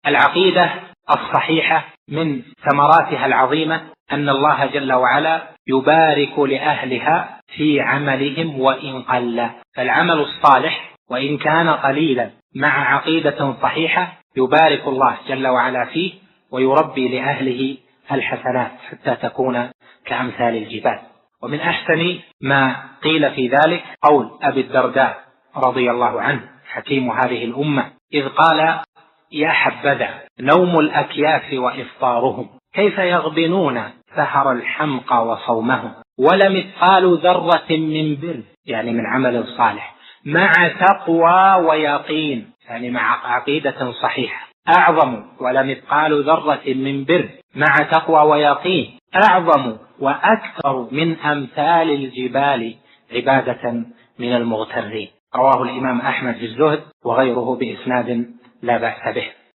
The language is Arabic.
العقيدة الصحيحة من ثمراتها العظيمة أن الله جل وعلا يبارك لأهلها في عملهم وإن قل. فالعمل الصالح وإن كان قليلا مع عقيدة صحيحة يبارك الله جل وعلا فيه ويربي لأهله الحسنات حتى تكون كأمثال الجبال. ومن أحسن ما قيل في ذلك قول أبي الدرداء رضي الله عنه حكيم هذه الأمة إذ قال يا حبذا نوم الأكياس وإفطارهم كيف يغبنون سهر الحمقى وصومهم ولمثقال ذرة من بر، يعني من عمل صالح، مع تقوى ويقين، يعني مع عقيدة صحيحة، أعظم ولمثقال ذرة من بر مع تقوى ويقين أعظم وأكثر من أمثال الجبال عبادة من المغترين. رواه الإمام أحمد في الزهد وغيره بإسناد لا بأس به.